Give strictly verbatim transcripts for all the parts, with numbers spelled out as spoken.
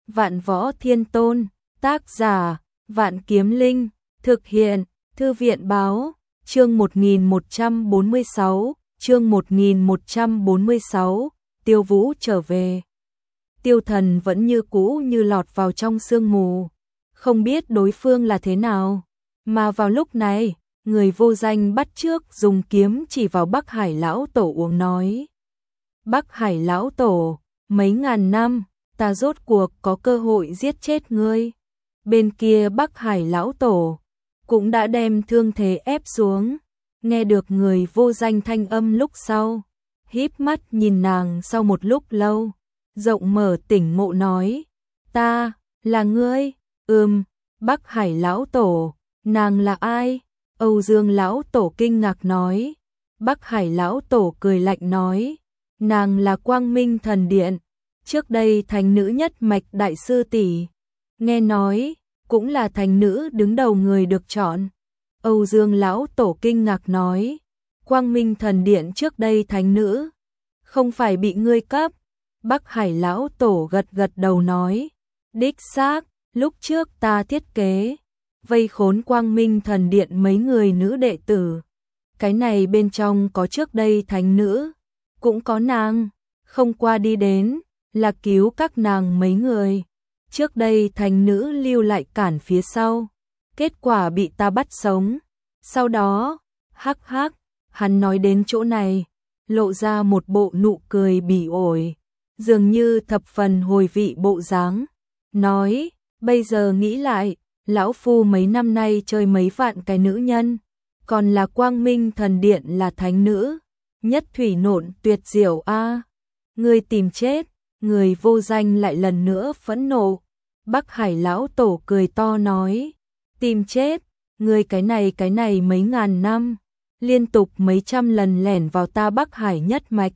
Vạn Võ Thiên Tôn, tác giả, Vạn Kiếm Linh, thực hiện, Thư viện Báo, chương một nghìn một trăm bốn mươi sáu, chương một nghìn một trăm bốn mươi sáu, Tiêu Vũ trở về. Tiêu Thần vẫn như cũ như lọt vào trong sương mù, không biết đối phương là thế nào, mà vào lúc này, người vô danh bắt chước dùng kiếm chỉ vào Bắc Hải lão tổ uống nói. Bắc Hải lão tổ, mấy ngàn năm, ta rốt cuộc có cơ hội giết chết ngươi. Bên kia Bắc Hải lão tổ cũng đã đem thương thế ép xuống, nghe được người vô danh thanh âm lúc sau, híp mắt nhìn nàng sau một lúc lâu, rộng mở tỉnh ngộ nói, ta, là ngươi, ừm, Bắc Hải lão tổ, nàng là ai? Âu Dương lão tổ kinh ngạc nói, Bắc Hải lão tổ cười lạnh nói, nàng là Quang Minh Thần Điện, trước đây thành nữ nhất mạch đại sư tỷ, nghe nói, cũng là thành nữ đứng đầu người được chọn. Âu Dương lão tổ kinh ngạc nói, Quang Minh Thần Điện trước đây thánh nữ, không phải bị ngươi cấp. Bắc Hải lão tổ gật gật đầu nói, đích xác, lúc trước ta thiết kế, vây khốn Quang Minh Thần Điện mấy người nữ đệ tử. Cái này bên trong có trước đây thánh nữ, cũng có nàng, không qua đi đến, là cứu các nàng mấy người. Trước đây thánh nữ lưu lại cản phía sau, kết quả bị ta bắt sống. Sau đó, hắc hắc, hắn nói đến chỗ này, lộ ra một bộ nụ cười bỉ ổi, dường như thập phần hồi vị bộ dáng, nói, bây giờ nghĩ lại, lão phu mấy năm nay chơi mấy vạn cái nữ nhân, còn là Quang Minh Thần Điện là thánh nữ, nhất thủy nộn tuyệt diệu a. Người tìm chết, người vô danh lại lần nữa phẫn nộ. Bắc Hải lão tổ cười to nói, tìm chết, người cái này cái này mấy ngàn năm, liên tục mấy trăm lần lẻn vào ta Bắc Hải nhất mạch.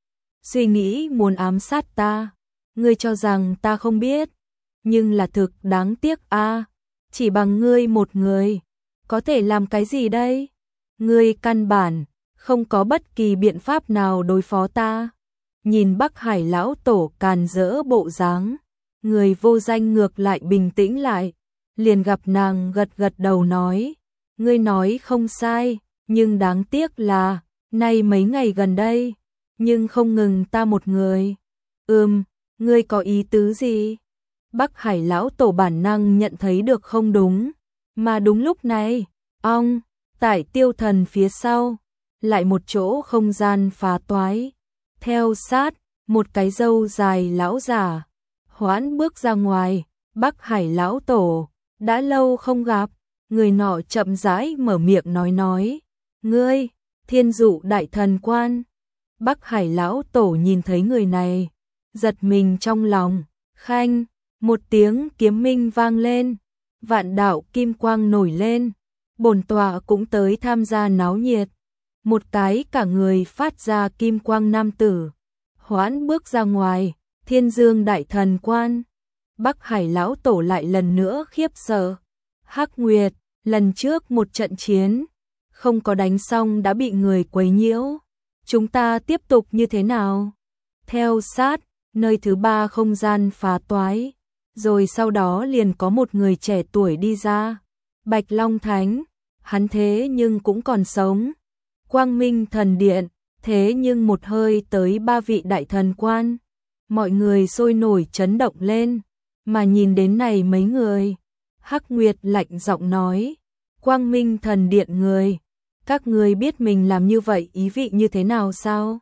Suy nghĩ muốn ám sát ta, ngươi cho rằng ta không biết, nhưng là thực đáng tiếc a, chỉ bằng ngươi một người, có thể làm cái gì đây? Ngươi căn bản, không có bất kỳ biện pháp nào đối phó ta. Nhìn Bắc Hải lão tổ càn rỡ bộ dáng, người vô danh ngược lại bình tĩnh lại, liền gặp nàng gật gật đầu nói, ngươi nói không sai, nhưng đáng tiếc là, nay mấy ngày gần đây, nhưng không ngừng ta một người. Ừm, ngươi có ý tứ gì? Bắc Hải lão tổ bản năng nhận thấy được không đúng, mà đúng lúc này, ong, tại Tiêu Thần phía sau, lại một chỗ không gian phá toái. Theo sát, một cái râu dài lão giả, hoãn bước ra ngoài, Bắc Hải lão tổ, đã lâu không gặp, người nọ chậm rãi mở miệng nói nói, ngươi, Thiên Dụ Đại Thần Quan. Bắc Hải lão tổ nhìn thấy người này, giật mình trong lòng, khanh, một tiếng kiếm minh vang lên, vạn đạo kim quang nổi lên, bổn tọa cũng tới tham gia náo nhiệt. Một cái cả người phát ra kim quang nam tử, hoãn bước ra ngoài, Thiên Dương Đại Thần Quan. Bắc Hải lão tổ lại lần nữa khiếp sợ. Hắc Nguyệt, lần trước một trận chiến, không có đánh xong đã bị người quấy nhiễu. Chúng ta tiếp tục như thế nào? Theo sát, nơi thứ ba không gian phá toái, rồi sau đó liền có một người trẻ tuổi đi ra. Bạch Long Thánh, hắn thế nhưng cũng còn sống. Quang Minh Thần Điện, thế nhưng một hơi tới ba vị đại thần quan. Mọi người sôi nổi chấn động lên, mà nhìn đến này mấy người. Hắc Nguyệt lạnh giọng nói, Quang Minh Thần Điện người, các ngươi biết mình làm như vậy ý vị như thế nào sao?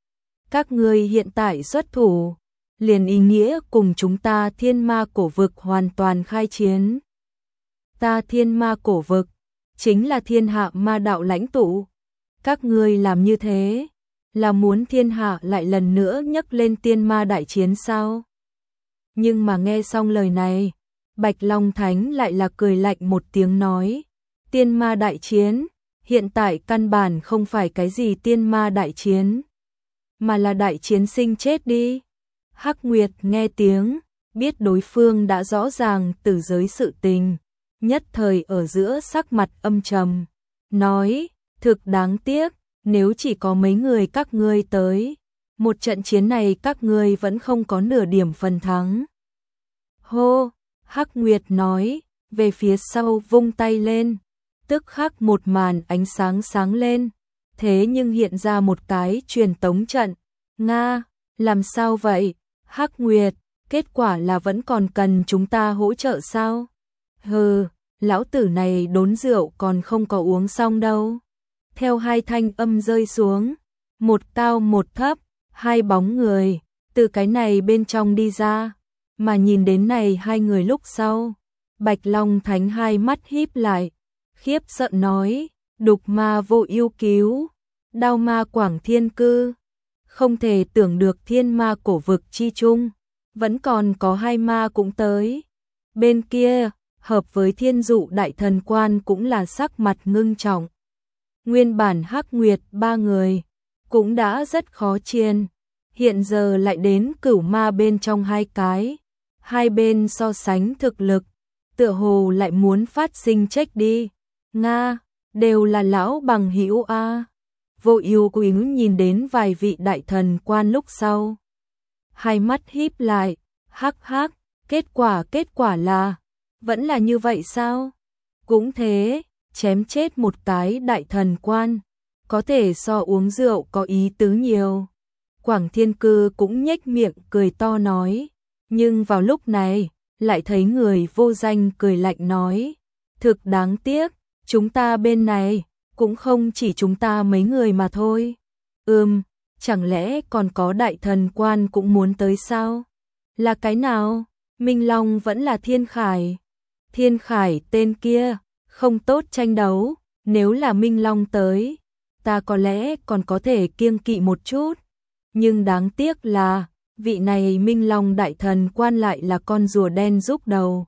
Các ngươi hiện tại xuất thủ, liền ý nghĩa cùng chúng ta Thiên Ma Cổ Vực hoàn toàn khai chiến. Ta Thiên Ma Cổ Vực, chính là thiên hạ ma đạo lãnh tụ. Các ngươi làm như thế, là muốn thiên hạ lại lần nữa nhấc lên tiên ma đại chiến sao? Nhưng mà nghe xong lời này, Bạch Long Thánh lại là cười lạnh một tiếng nói, tiên ma đại chiến, hiện tại căn bản không phải cái gì tiên ma đại chiến, mà là đại chiến sinh chết đi. Hắc Nguyệt nghe tiếng, biết đối phương đã rõ ràng từ giới sự tình, nhất thời ở giữa sắc mặt âm trầm, nói, thực đáng tiếc, nếu chỉ có mấy người các ngươi tới, một trận chiến này các ngươi vẫn không có nửa điểm phần thắng. Hô, Hắc Nguyệt nói, về phía sau vung tay lên, tức khắc một màn ánh sáng sáng lên, thế nhưng hiện ra một cái truyền tống trận. Nga, làm sao vậy? Hắc Nguyệt, kết quả là vẫn còn cần chúng ta hỗ trợ sao? Hừ, lão tử này đốn rượu còn không có uống xong đâu. Theo hai thanh âm rơi xuống, một cao một thấp, hai bóng người, từ cái này bên trong đi ra, mà nhìn đến này hai người lúc sau. Bạch Long Thánh hai mắt híp lại, khiếp sợ nói, đục ma vô ưu cứu, đao ma quảng thiên cư. Không thể tưởng được thiên ma cổ vực chi chung, vẫn còn có hai ma cũng tới. Bên kia, hợp với thiên dụ đại thần quan cũng là sắc mặt ngưng trọng. Nguyên bản Hắc Nguyệt ba người, cũng đã rất khó chiên, hiện giờ lại đến cửu ma bên trong hai cái. Hai bên so sánh thực lực, tựa hồ lại muốn phát sinh trách đi. Nga, đều là lão bằng hữu a. Vô Ưu Quý nhìn đến vài vị đại thần quan lúc sau, hai mắt híp lại, hắc hắc, kết quả kết quả là, vẫn là như vậy sao? Cũng thế, chém chết một cái đại thần quan, có thể so uống rượu có ý tứ nhiều. Quảng Thiên Cư cũng nhếch miệng cười to nói, nhưng vào lúc này, lại thấy người vô danh cười lạnh nói, thực đáng tiếc, chúng ta bên này, cũng không chỉ chúng ta mấy người mà thôi. Ừm, chẳng lẽ còn có đại thần quan cũng muốn tới sao? Là cái nào? Minh Long vẫn là Thiên Khải. Thiên Khải tên kia, không tốt tranh đấu, nếu là Minh Long tới, ta có lẽ còn có thể kiêng kỵ một chút. Nhưng đáng tiếc là, vị này Minh Long đại thần quan lại là con rùa đen rúc đầu.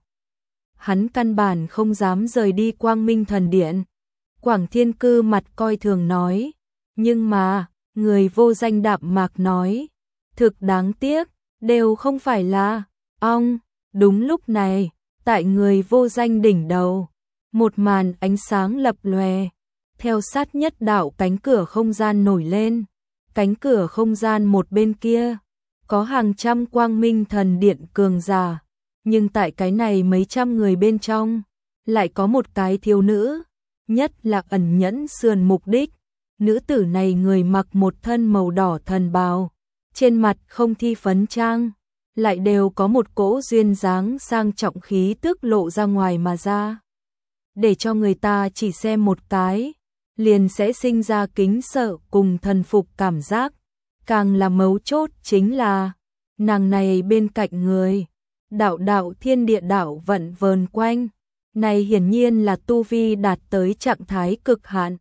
Hắn căn bản không dám rời đi Quang Minh Thần Điện. Quảng Thiên Cư mặt coi thường nói, nhưng mà, người vô danh đạm mạc nói, thực đáng tiếc, đều không phải là, ong, đúng lúc này, tại người vô danh đỉnh đầu, một màn ánh sáng lập lòe, theo sát nhất đạo cánh cửa không gian nổi lên, cánh cửa không gian một bên kia, có hàng trăm Quang Minh Thần Điện cường giả, nhưng tại cái này mấy trăm người bên trong, lại có một cái thiếu nữ, nhất là ẩn nhẫn sườn mục đích. Nữ tử này người mặc một thân màu đỏ thần bào, trên mặt không thi phấn trang, lại đều có một cỗ duyên dáng sang trọng khí tức lộ ra ngoài mà ra. Để cho người ta chỉ xem một cái, liền sẽ sinh ra kính sợ cùng thần phục cảm giác. Càng là mấu chốt chính là, nàng này bên cạnh người, đạo đạo thiên địa đạo vận vờn quanh, này hiển nhiên là tu vi đạt tới trạng thái cực hạn,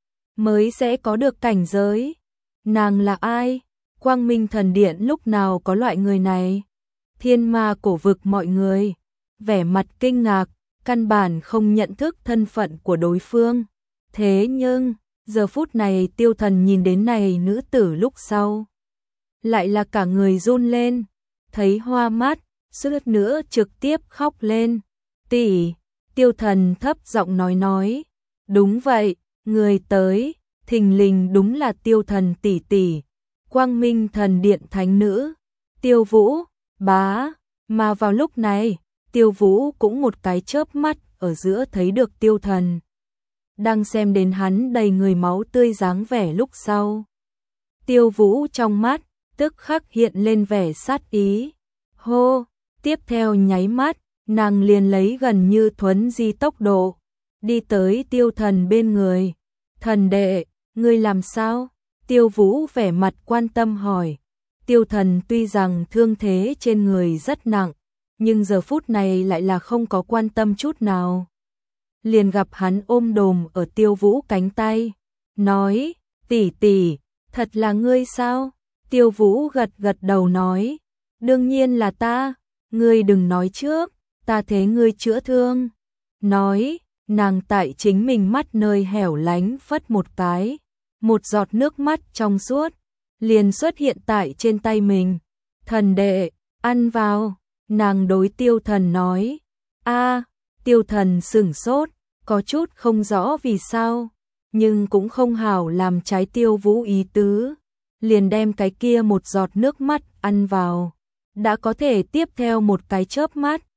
mới sẽ có được cảnh giới. Nàng là ai? Quang Minh Thần Điện lúc nào có loại người này? Thiên ma cổ vực mọi người, vẻ mặt kinh ngạc, căn bản không nhận thức thân phận của đối phương. Thế nhưng, giờ phút này Tiêu Thần nhìn đến này nữ tử lúc sau, lại là cả người run lên, thấy hoa mắt, suýt nữa trực tiếp khóc lên. Tỷ, Tiêu Thần thấp giọng nói nói, đúng vậy, người tới, thình lình đúng là Tiêu Thần tỷ tỷ, Quang Minh Thần Điện thánh nữ, Tiêu Vũ, bá, mà vào lúc này, Tiêu Vũ cũng một cái chớp mắt ở giữa thấy được Tiêu Thần, đang xem đến hắn đầy người máu tươi dáng vẻ lúc sau. Tiêu Vũ trong mắt, tức khắc hiện lên vẻ sát ý, hô, tiếp theo nháy mắt, nàng liền lấy gần như thuấn di tốc độ, đi tới Tiêu Thần bên người. Thần đệ, ngươi làm sao? Tiêu Vũ vẻ mặt quan tâm hỏi. Tiêu Thần tuy rằng thương thế trên người rất nặng, nhưng giờ phút này lại là không có quan tâm chút nào. Liền gặp hắn ôm đồm ở Tiêu Vũ cánh tay, nói, tỷ tỷ, thật là ngươi sao? Tiêu Vũ gật gật đầu nói, đương nhiên là ta, ngươi đừng nói trước, ta thế ngươi chữa thương. Nói, nàng tại chính mình mắt nơi hẻo lánh phất một cái, một giọt nước mắt trong suốt, liền xuất hiện tại trên tay mình. Thần đệ, ăn vào, nàng đối Tiêu Thần nói. A, Tiêu Thần sửng sốt, có chút không rõ vì sao, nhưng cũng không hảo làm trái Tiêu Vũ ý tứ, liền đem cái kia một giọt nước mắt ăn vào. Đã có thể tiếp theo một cái chớp mắt,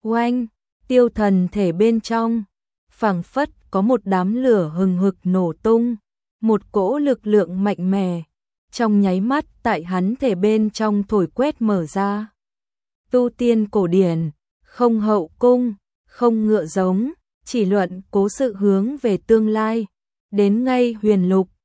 Oanh, tiêu thần thể bên trong, phảng phất có một đám lửa hừng hực nổ tung, một cỗ lực lượng mạnh mẽ, trong nháy mắt tại hắn thể bên trong thổi quét mở ra. Tu tiên cổ điển, không hậu cung, không ngựa giống, chỉ luận cố sự hướng về tương lai, đến ngay huyền lục,